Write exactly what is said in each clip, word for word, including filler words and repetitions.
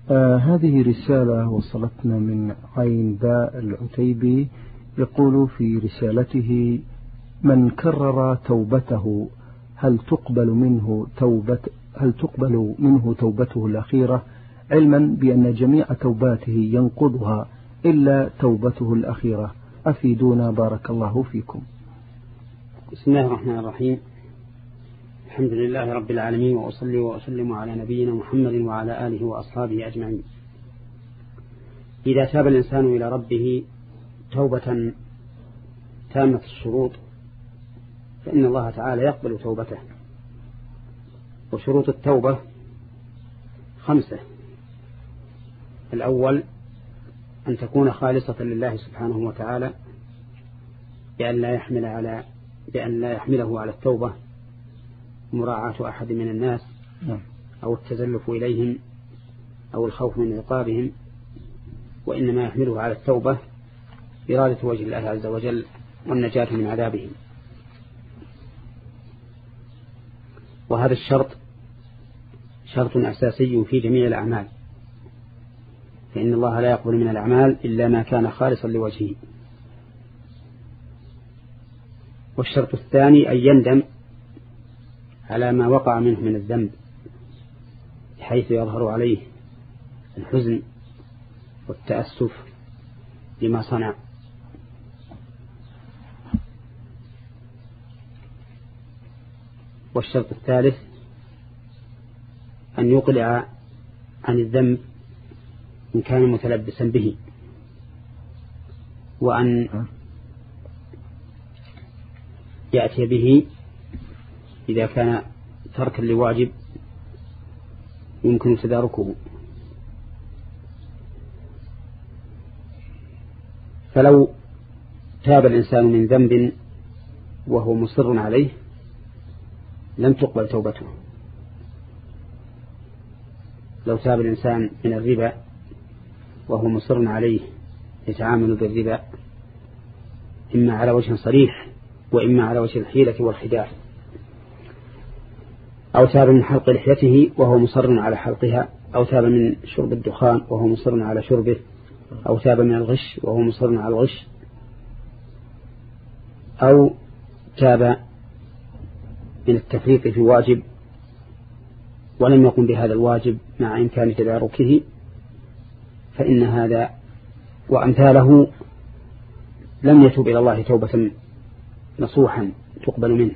آه هذه رسالة وصلتنا من عين باء العتيبي، يقول في رسالته: من كرر توبته هل تقبل منه توبة هل تقبل منه توبته الأخيرة، علما بأن جميع توباته ينقضها إلا توبته الأخيرة؟ أفيدونا بارك الله فيكم. بسم الله الرحمن الرحيم. الحمد لله رب العالمين، وأصلي وأسلم على نبينا محمد وعلى آله وأصحابه أجمعين. إذا تاب الإنسان إلى ربه توبة تامة الشروط فإن الله تعالى يقبل توبته. وشروط التوبة خمسة: الأول أن تكون خالصة لله سبحانه وتعالى، بأن لا يحمل على بأن لا يحمله على التوبة مراعاة أحد من الناس أو التزلف إليهم أو الخوف من عقابهم، وإنما يحمله على التوبة إرادة وجه الله عز وجل والنجاة من عذابهم. وهذا الشرط شرط أساسي في جميع الأعمال، فإن الله لا يقبل من الأعمال إلا ما كان خالصا لوجهه. والشرط الثاني أن يندم على ما وقع منه من الذنب، بحيث يظهر عليه الحزن والتأسف لما صنع. والشرط الثالث أن يقلع عن الذنب إن كان متلبسا به، وأن يأتي به إذا كان تركا لواجب يمكن تداركه. فلو تاب الإنسان من ذنب وهو مصر عليه لم تقبل توبته. لو تاب الإنسان من الربا وهو مصر عليه يتعامل بالربا إما على وجه صريح وإما على وجه الحيلة والخداع، أو تاب من حلق لحيته وهو مصر على حلقها، أو تاب من شرب الدخان وهو مصر على شربه، أو تاب من الغش وهو مصر على الغش، أو تاب من التفريط في واجب ولم يقم بهذا الواجب مع إمكان تداركه، فإن هذا وأمثاله لم يتوب إلى الله توبة نصوحا تقبل منه.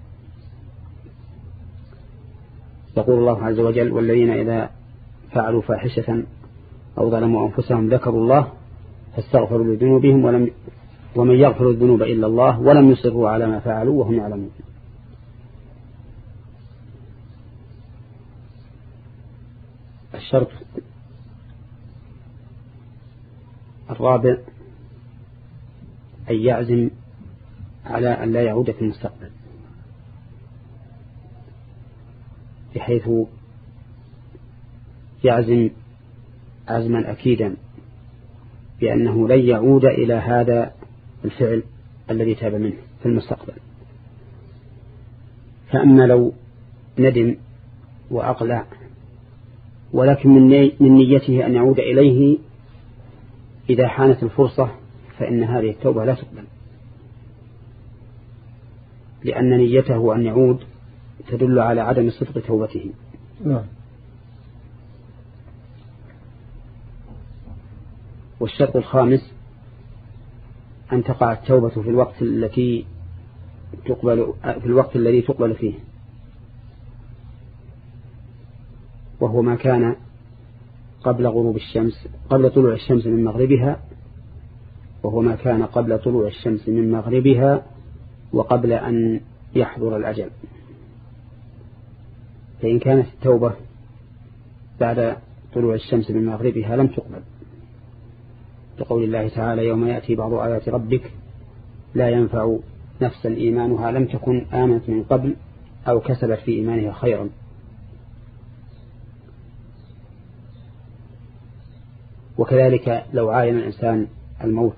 يقول الله عز وجل: والذين إذا فعلوا فاحشة أو ظلموا أنفسهم ذكروا الله فاستغفروا لذنوبهم ولم ومن يغفر الذنوب إلا الله ولم يصروا على ما فعلوا وهم يعلمون. الشرط الرابع أن يعزم على أن لا يعود في المستقبل، بحيث يعزم عزما أكيدا بأنه لن يعود إلى هذا الفعل الذي تاب منه في المستقبل. فأما لو ندم وأقلع ولكن من نيته أن يعود إليه إذا حانت الفرصة فإن هذه التوبة لا تقبل، لأن نيته أن يعود تدل على عدم صدق توبته. نعم. والشرط الخامس أن تقع التوبة في الوقت التي تقبل في الوقت الذي تقبل فيه، وهو ما كان قبل غروب الشمس قبل طلوع الشمس من مغربها وهو ما كان قبل طلوع الشمس من مغربها وقبل أن يحضر الأجل. فإن كانت التوبة بعد طلوع الشمس من مغربها لم تقبل، لقول الله تعالى: يوم يأتي بعض آيات ربك لا ينفع نفسا إيمانها لم تكن آمنت من قبل أو كسبت في إيمانها خيرا. وكذلك لو عاين الإنسان الموت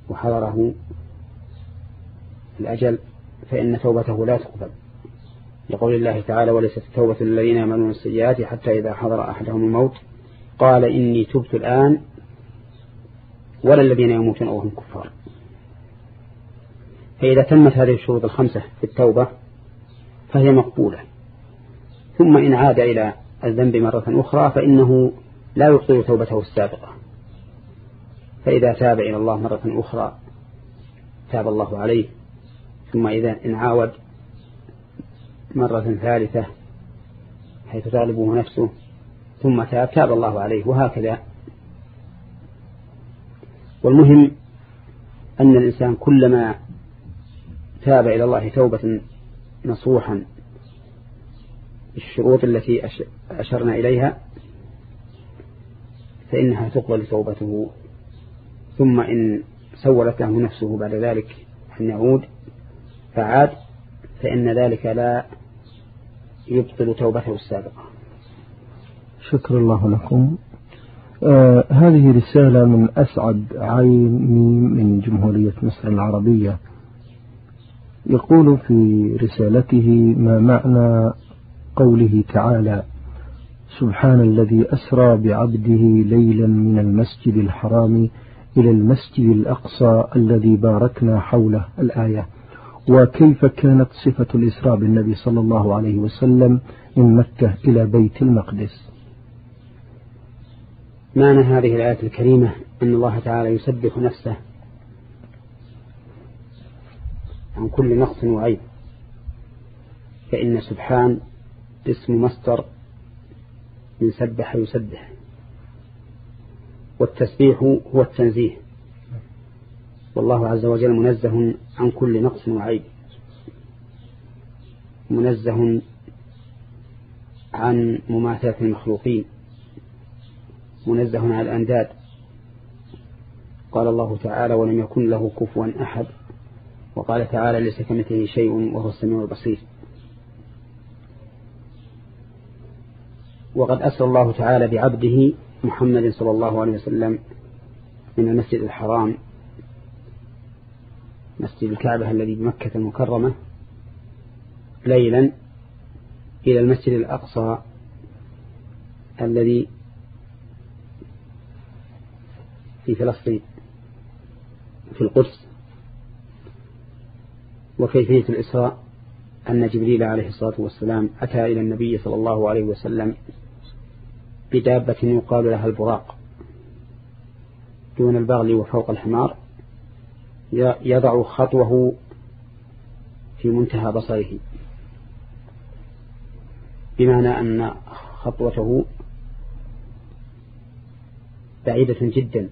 وحضره الأجل فإن توبته لا تقبل، لقول الله تعالى وليست التوبة للذين يعملون السيئات حتى إذا حضر أحدهم الموت قال إني تبت الآن ولا الذين يموتون وهم كفار. فإذا تمت هذه الشروط الخمسة في التوبة فهي مقبولة. ثم إن عاد إلى الذنب مرة أخرى فإنه لا يبطل توبته السابقة، فإذا تاب إلى الله مرة أخرى تاب الله عليه، ثم إذا إن عاود مرة ثالثة حيث تغلبه نفسه ثم تاب تاب الله عليه، وهكذا. والمهم أن الإنسان كلما تاب إلى الله توبة نصوحا بالشروط التي أشرنا إليها فإنها تقبل توبته. ثم إن سولت له نفسه بعد ذلك أن يعود فعاد فإن ذلك لا يبطل توبته السابقة. شكر الله لكم. آه هذه رسالة من أسعد عيني من جمهورية مصر العربية، يقول في رسالته: ما معنى قوله تعالى سبحان الذي أسرى بعبده ليلا من المسجد الحرام إلى المسجد الأقصى الذي باركنا حوله، الآية، وكيف كانت صفة الإسراء بالنبي صلى الله عليه وسلم من مكة إلى بيت المقدس؟ معنى هذه الآية الكريمة أن الله تعالى يسبح نفسه عن كل نقص وعيب، فإن سبحان اسم مصدر من سبح يسبح، والتسبيح هو التنزيه، والله عز وجل منزه عن كل نقص وعيب، منزه عن مماثلة المخلوقين، منزه عن الأنداد. قال الله تعالى ولم يكن له كفوا أحد، وقال تعالى ليس كمثله شيء وهو السميع البصير. وقد أسرى الله تعالى بعبده محمد صلى الله عليه وسلم من المسجد الحرام مسجد الكعبة الذي بمكة المكرمة ليلا إلى المسجد الأقصى الذي في فلسطين في القدس. وكيفية الإسراء أن جبريل عليه الصلاة والسلام أتى إلى النبي صلى الله عليه وسلم بدابة يقال لها البراق دون البغل وفوق الحمار، يضع خطوه في منتهى بصره، بمعنى أن خطوته بعيدة جدا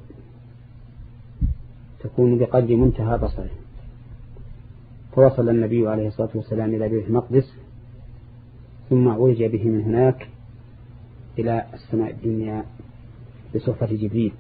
تكون بقدر منتهى بصره. فوصل النبي عليه الصلاة والسلام إلى بيت المقدس، ثم عرج به من هناك إلى السماء الدنيا بصحبة جبريل.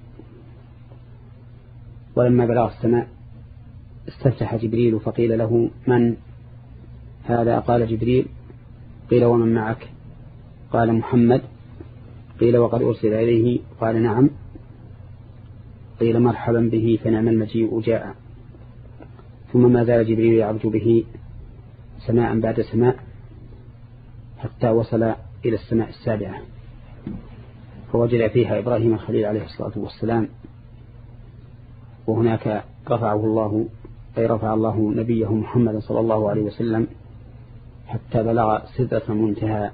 ولما بلغ السماء استفتح جبريل فقيل له من هذا؟ قال جبريل. قيل ومن معك؟ قال محمد. قيل وقد أرسل إليه؟ قال نعم. قيل مرحبا به فنعم المجيء جاء. ثم ما زال جبريل يعرج به سماء بعد سماء حتى وصل إلى السماء السابعة، فوجد فيها إبراهيم الخليل عليه الصلاة والسلام، وهناك رفعه الله أي رفع الله نبيه محمد صلى الله عليه وسلم حتى بلغ سدرة المنتهى،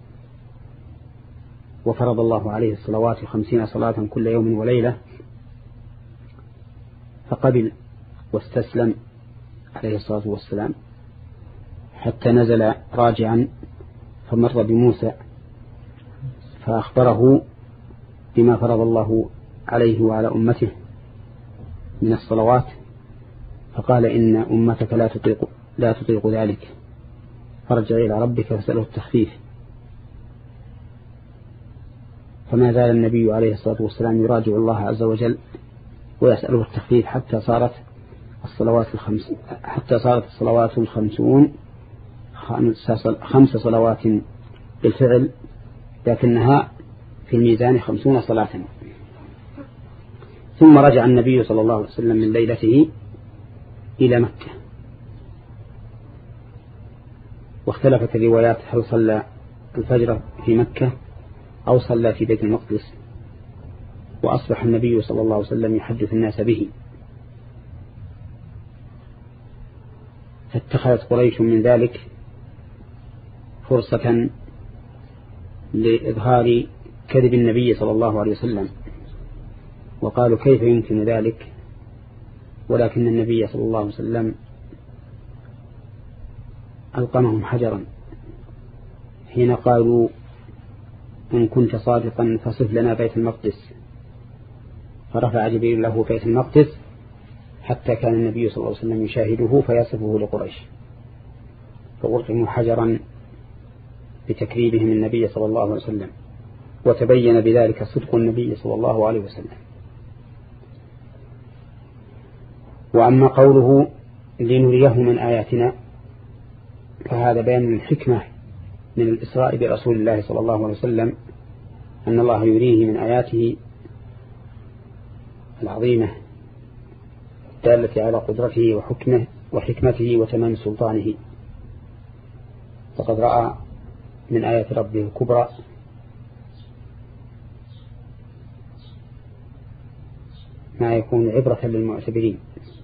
وفرض الله عليه الصلوات خمسين صلاة كل يوم وليلة، فقبل واستسلم عليه الصلاة والسلام حتى نزل راجعا فمر بموسى فأخبره بما فرض الله عليه وعلى أمته من الصلوات، فقال إن أمتك لا تطيق, لا تطيق ذلك، فرجع إلى ربك فسأله التخفيف. فما زال النبي عليه الصلاة والسلام يراجع الله عز وجل ويسأله التخفيف حتى صارت الصلوات الخمس حتى صارت الصلوات الخمسون خمس صلوات بالفعل، لكنها في الميزان خمسون صلاة. ثم رجع النبي صلى الله عليه وسلم من ليلته إلى مكة، واختلفت الروايات هل صلى الفجر في مكة أو صلى في بيت المقدس، وأصبح النبي صلى الله عليه وسلم يحدث الناس به، فاتخذت قريش من ذلك فرصة لإظهار كذب النبي صلى الله عليه وسلم، وقالوا كيف يمكن ذلك، ولكن النبي صلى الله عليه وسلم ألقمهم حجرا حين قالوا إن كنت صادقا فصف لنا بيت المقدس، فرفع جبريل له بيت المقدس حتى كان النبي صلى الله عليه وسلم يشاهده فيصفه لقريش، فألقموا حجرا بتكذيبهم النبي صلى الله عليه وسلم، وتبين بذلك صدق النبي صلى الله عليه وسلم. وأما قوله لنريه من آياتنا فهذا بيان الحكمة من الإسراء برسول الله صلى الله عليه وسلم، أن الله يريه من آياته العظيمة الدالة على قدرته وحكمه وحكمته وتمام سلطانه. فقد رأى من آيات ربه الكبرى ما يكون عبرة للمعتبرين.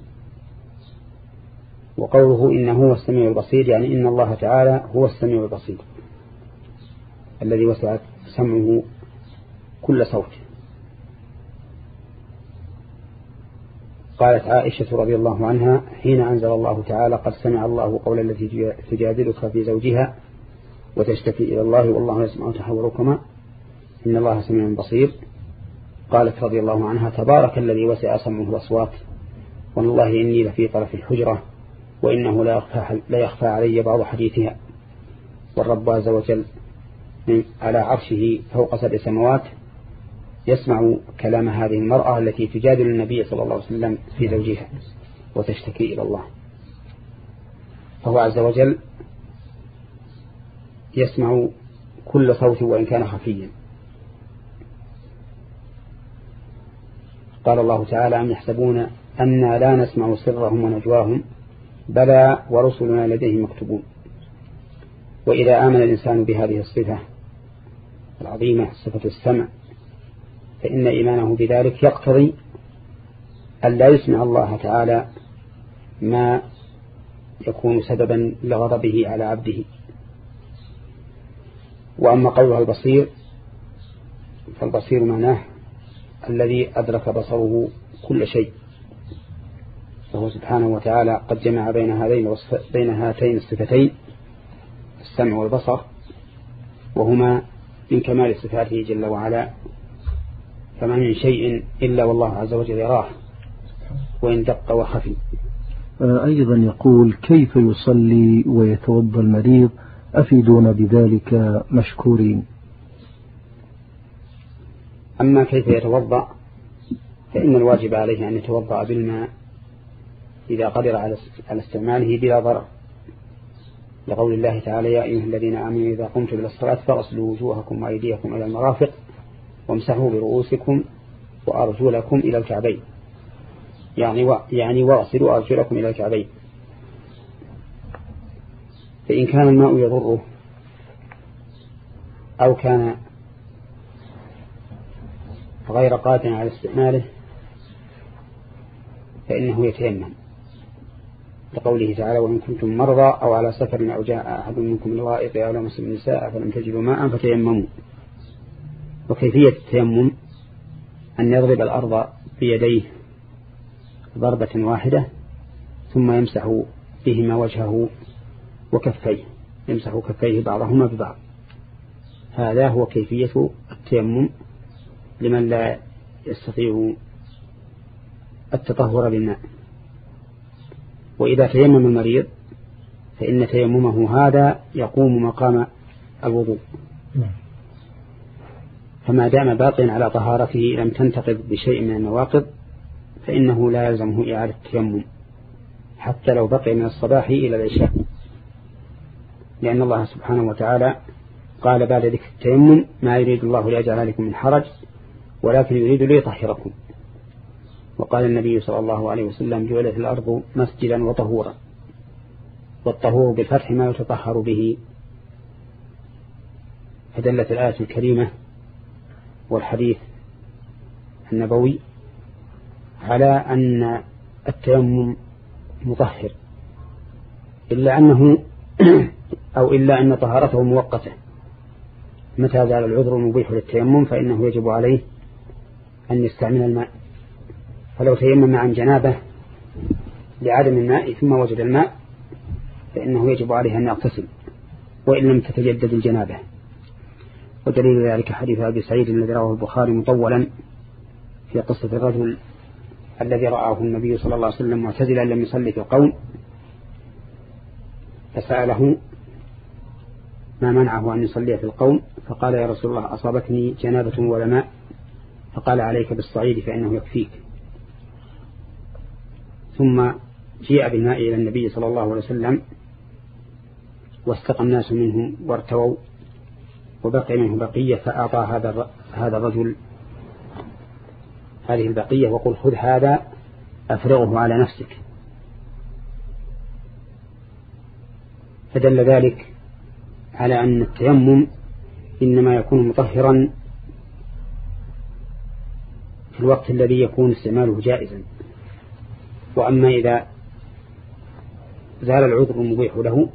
وقوله إنه هو السميع البصير يعني إن الله تعالى هو السميع البصير الذي وسعت سمعه كل صوت. قالت عائشة رضي الله عنها حين أنزل الله تعالى قد سمع الله قول التي تجادلك في زوجها وتشتكي إلى الله والله يسمع تحاوركما إن الله سميع بصير، قالت رضي الله عنها تبارك الذي وسع سمعه الأصوات والله إني لفي طرف الحجرة وإنه لا يخفى, لا يخفى علي بعض حديثها. والرب عز وجل على عرشه فوق سبع سماوات يسمع كلام هذه المرأة التي تجادل النبي صلى الله عليه وسلم في زوجها وتشتكي إلى الله، فهو عز وجل يسمع كل صوت وإن كان خفيا. قال الله تعالى أم يحسبون أنا لا نسمع سرهم ونجواهم بلى ورسلنا لديه مكتوبون. وإذا آمن الإنسان بهذه الصفة العظيمة صفة السمع فإن إيمانه بذلك يقتضي أن لا يسمع الله تعالى ما يكون سببا لغضبه على عبده. وأما قولها البصير فالبصير معناه الذي أدرك بصره كل شيء، فهو سبحانه وتعالى قد جمع بين هذين بين هاتين الصفتين السمع والبصر، وهما من كمال صفاته جل وعلا، فما من شيء إلا والله عز وجل يراه وإن دق وخفي. أيضا يقول كيف يصلي ويتوضأ المريض أفيدون بذلك مشكورين. أما كيف يتوضأ فإن الواجب عليه أن يتوضأ بالماء إذا قدر على استعماله بلا ضرر، لقول الله تعالى يا أيها الذين آمنوا إذا قمتم إلى الصلاة فاغسلوا وجوهكم وأيديكم إلى المرافق وامسحوا برؤوسكم وأرجلكم إلى الكعبين، يعني و... يعني واغسلوا أرجلكم إلى الكعبين. فإن كان الماء يضره أو كان غير قادر على استعماله فإنه يتيمم، لقوله تعالى وإن كنتم مرضى أو على سفر أو جاء أحد منكم من الغائط أو لمس النساء فلم تجدوا ماء فتيمموا. وكيفية التيمم أن يضرب الأرض بيديه ضربة واحدة ثم يمسح بهما وجهه وكفيه، يمسح كفيه بعضهما ببعض. هذا هو كيفية التيمم لمن لا يستطيع التطهر بالماء. وإذا تيمم المريض فإن تيممه هذا يقوم مقام الوضوء، فما دام باقيا على طهارته لم تنتقض بشيء من النواقض فإنه لا يلزمه إعادة التيمم حتى لو بقي من الصباح إلى العشاء، لأن الله سبحانه وتعالى قال بعد ذكر التيمم ما يريد الله ليجعل عليكم من حرج ولكن يريد ليطهركم. وقال النبي صلى الله عليه وسلم جعلت الأرض مسجدا وطهورا. والطهور بالفتح ما يتطهر به. فدلت الآية الكريمة والحديث النبوي على أن التيمم مطهر، إلا أنه أو إلا أن طهارته مؤقتة. متى زال العذر المبيح للتيمم فإنه يجب عليه أن يستعمل الماء. فلو تيمم عن جنابه لعدم الماء ثم وجد الماء فإنه يجب عليه أن يغتسل وإن لم تتجدد الجنابه. ودليل ذلك حديث أبي سعيد الذي رواه البخاري مطولا في قصة الرجل الذي رآه النبي صلى الله عليه وسلم معتزلا لم يصلي في القوم، فسأله ما منعه أن يصلي في القوم، فقال يا رسول الله أصابتني جنابة ولا ماء، فقال عليك بالصعيد فإنه يكفيك. ثم جيء بالماء إلى النبي صلى الله عليه وسلم واستقى الناس منه وارتووا وبقي منه بقية، فأعطى هذا هذا الرجل هذه البقية وقل خذ هذا أفرغه على نفسك. فدل ذلك على أن التيمم إنما يكون مطهرا في الوقت الذي يكون استعماله جائزا. وأما إذا زال العذر المبيح له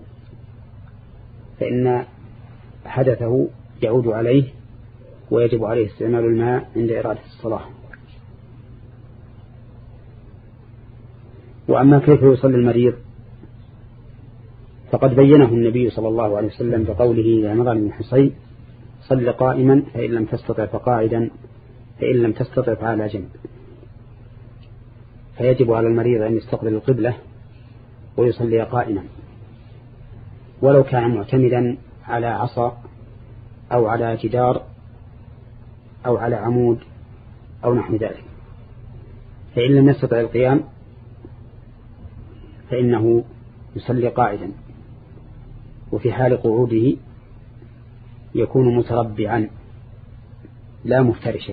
فإن حدثه يعود عليه ويجب عليه استعمال الماء عند إرادة الصلاة. وأما كيف يصلي المريض فقد بينه النبي صلى الله عليه وسلم بقوله لعمران بن حصين صل قائما فإن لم تستطع فقاعدا فإن لم تستطع فعلى جنب. فيجب على المريض أن يستقبل القبلة ويصلي قائما ولو كان معتمدا على عصا أو على جدار أو على عمود أو نحو ذلك. فإن لم يستطع القيام فإنه يصلي قاعدا، وفي حال قعوده يكون متربعا لا مفترشا،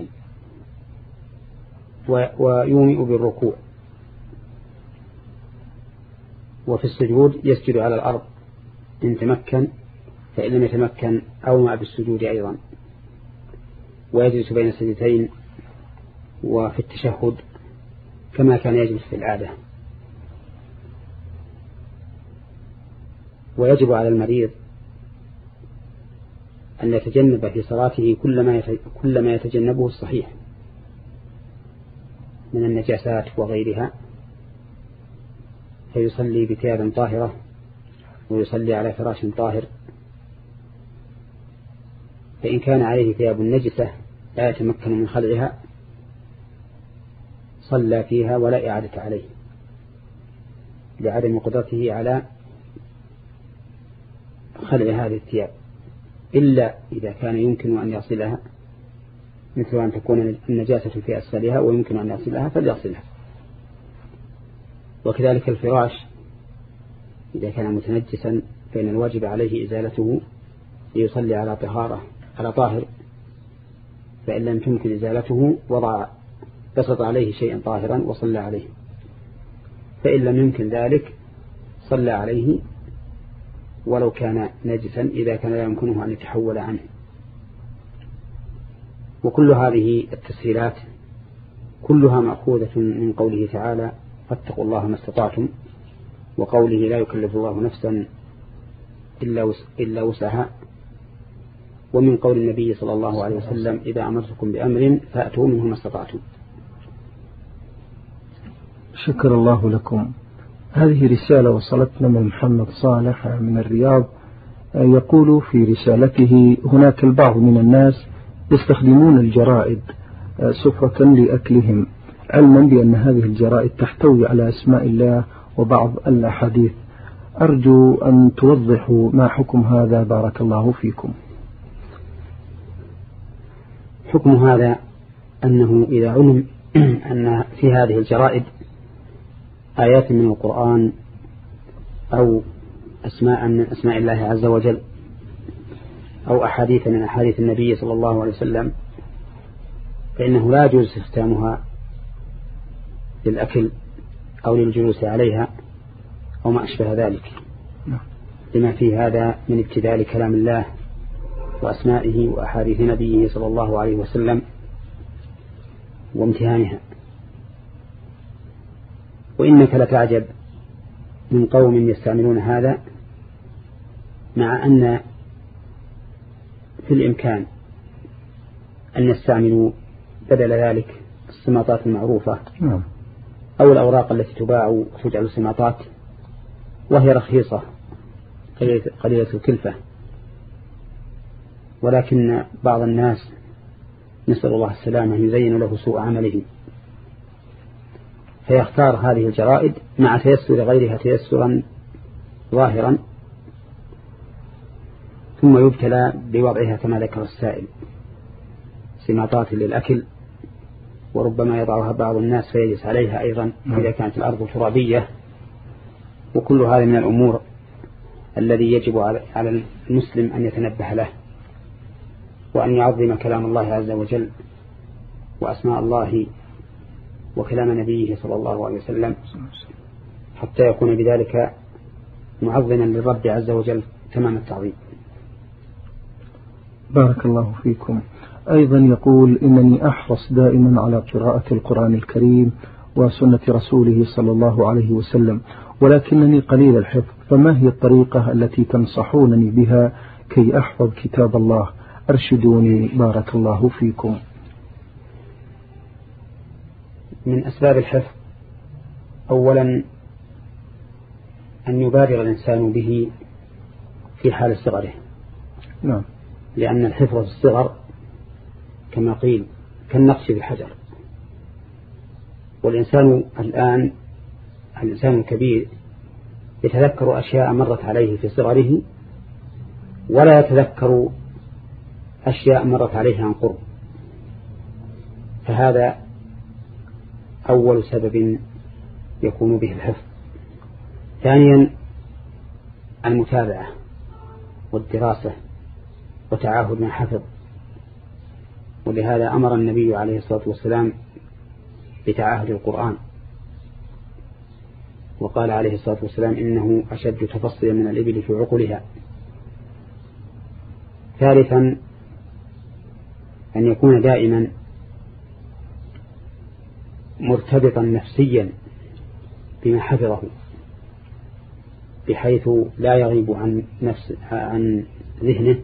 ويومئ بالركوع. وفي السجود يسجد على الأرض إن تمكن، فإن لم يتمكن أومأ بالسجود أيضا، ويجلس بين السجدتين وفي التشهد كما كان يجلس في العادة. ويجب على المريض أن يتجنب في صلاته كل ما يتجنبه الصحيح من النجاسات وغيرها، فيصلي بثياب طاهرة ويصلي على فراش طاهر. فإن كان عليه ثياب نجسة لا يتمكن من خلعها صلى فيها ولا إعادة عليه لعدم قدرته على خلع هذه الثياب، إلا إذا كان يمكن أن يغسلها، مثل أن تكون النجاسة في أسفلها ويمكن أن يغسلها فليغسلها. وكذلك الفراش إذا كان متنجسا فإن الواجب عليه إزالته ليصلي على طهارة على طاهر، فإن لم تمكن إزالته وضع بسط عليه شيئا طاهرا وصلى عليه، فإن لم يمكن ذلك صلى عليه ولو كان نجسا إذا كان لا يمكنه أن يتحول عنه. وكل هذه التسهيلات كلها مأخوذة من قوله تعالى فاتقوا الله ما استطعتم، وقوله لا يكلف الله نفسا إلا وسعها، ومن قول النبي صلى الله عليه وسلم إذا أمرتكم بأمر فأتوا منه ما استطعتم. شكر الله لكم. هذه رسالة وصلتنا من محمد صالح من الرياض، يقول في رسالته هناك البعض من الناس يستخدمون الجرائد سفرة لأكلهم، علما بأن هذه الجرائد تحتوي على أسماء الله وبعض الأحاديث. أرجو أن توضحوا ما حكم هذا بارك الله فيكم. حكم هذا أنه إذا علم أن في هذه الجرائد آيات من القرآن أو أسماء من أسماء الله عز وجل أو أحاديث من أحاديث النبي صلى الله عليه وسلم، فإنه لا يجوز استخدامها للأكل أو للجلوس عليها أو ما أشبه ذلك. لما في هذا من ابتذال كلام الله وأسمائه وأحاديث نبيه صلى الله عليه وسلم وامتهانها. وإنك لتعجب من قوم يستعملون هذا مع أن في الإمكان أن يستعملوا بدل ذلك السماطات المعروفة أو الأوراق التي تباع وتجعل سماطات وهي رخيصة قليلة الكلفة، ولكن بعض الناس نسأل الله السلامة يزين له سوء عمله فيختار هذه الجرائد مع تيسر غيرها تيسرا ظاهرا ثم يبتلى بوضعها كما ذكر السائل سماطات للأكل، وربما يضعها بعض الناس فيجلس عليها أيضا إذا كانت الأرض ترابية. وكل هذا من الأمور الذي يجب على المسلم أن يتنبه له وأن يعظم كلام الله عز وجل وأسماء الله وكلام نبيه صلى الله عليه وسلم حتى يكون بذلك معظما للرب عز وجل تمام التعظيم. بارك الله فيكم. أيضا يقول إنني أحرص دائما على قراءة القرآن الكريم وسنة رسوله صلى الله عليه وسلم، ولكنني قليل الحفظ، فما هي الطريقة التي تنصحونني بها كي أحفظ كتاب الله؟ أرشدوني بارك الله فيكم. من أسباب الحفظ أولا أن يبادر الإنسان به في حال صغره. نعم. لأن الحفظ في الصغر كما قيل كالنقش في الحجر، والإنسان الآن الإنسان الكبير يتذكر أشياء مرت عليه في صغره ولا يتذكر أشياء مرت عليه عن قرب، فهذا أول سبب يكون به الحفظ. ثانيا المتابعة والدراسة وتعاهد ما حفظ، ولهذا أمر النبي عليه الصلاة والسلام بتعاهد القرآن، وقال عليه الصلاة والسلام إنه أشد تفصيلا من الإبل في عقلها. ثالثا أن يكون دائما مرتبطا نفسيا بما حفظه بحيث لا يغيب عن نفس عن ذهنه،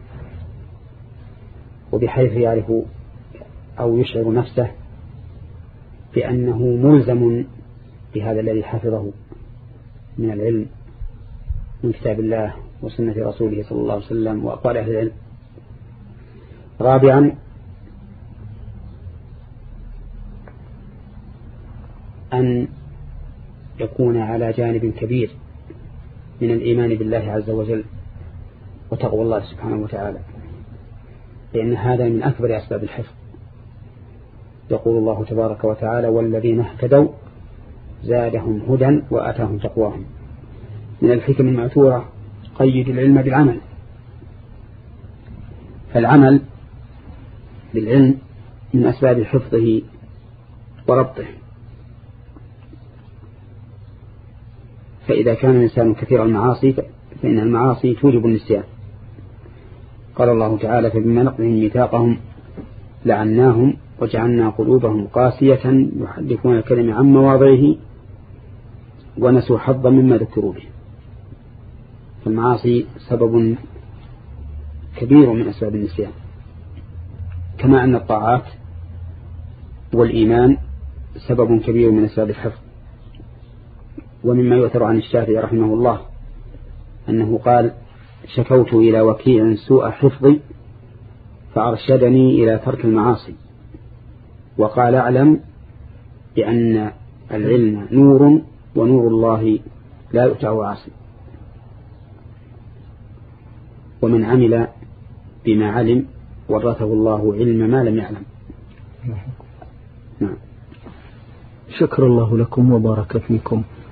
وبحيث يعرف أو يشعر نفسه بأنه ملزم بهذا الذي حفظه من العلم من كتاب الله وسنة رسوله صلى الله عليه وسلم وأقوال أهل العلم. رابعا أن يكون على جانب كبير من الإيمان بالله عز وجل وتقوى الله سبحانه وتعالى، لأن هذا من أكبر أسباب الحفظ. يقول الله تبارك وتعالى والذين اهتدوا زادهم هدى وآتاهم تقواهم. من الحكم المأثورة قيد العلم بالعمل، فالعمل بالعلم من أسباب حفظه وربطه. فإذا كان الإنسان كثير المعاصي فإن المعاصي توجب النسيان. قال الله تعالى فبما نقضهم ميثاقهم لعناهم وجعلنا قلوبهم قاسية يحرفون الكلم عن مواضعه ونسوا حظا مما ذكروا به. فالمعاصي سبب كبير من أسباب النسيان، كما أن الطاعات والإيمان سبب كبير من أسباب الحفظ. ومما يؤثر عن الشافعي رحمه الله أنه قال شكوت إلى وكيع سوء حفظي فأرشدني إلى ترك المعاصي، وقال أعلم بأن العلم نور ونور الله لا يؤتى عاصي، ومن عمل بما علم ورثه الله علم ما لم يعلم. نعم. شكر الله لكم وبارك فيكم.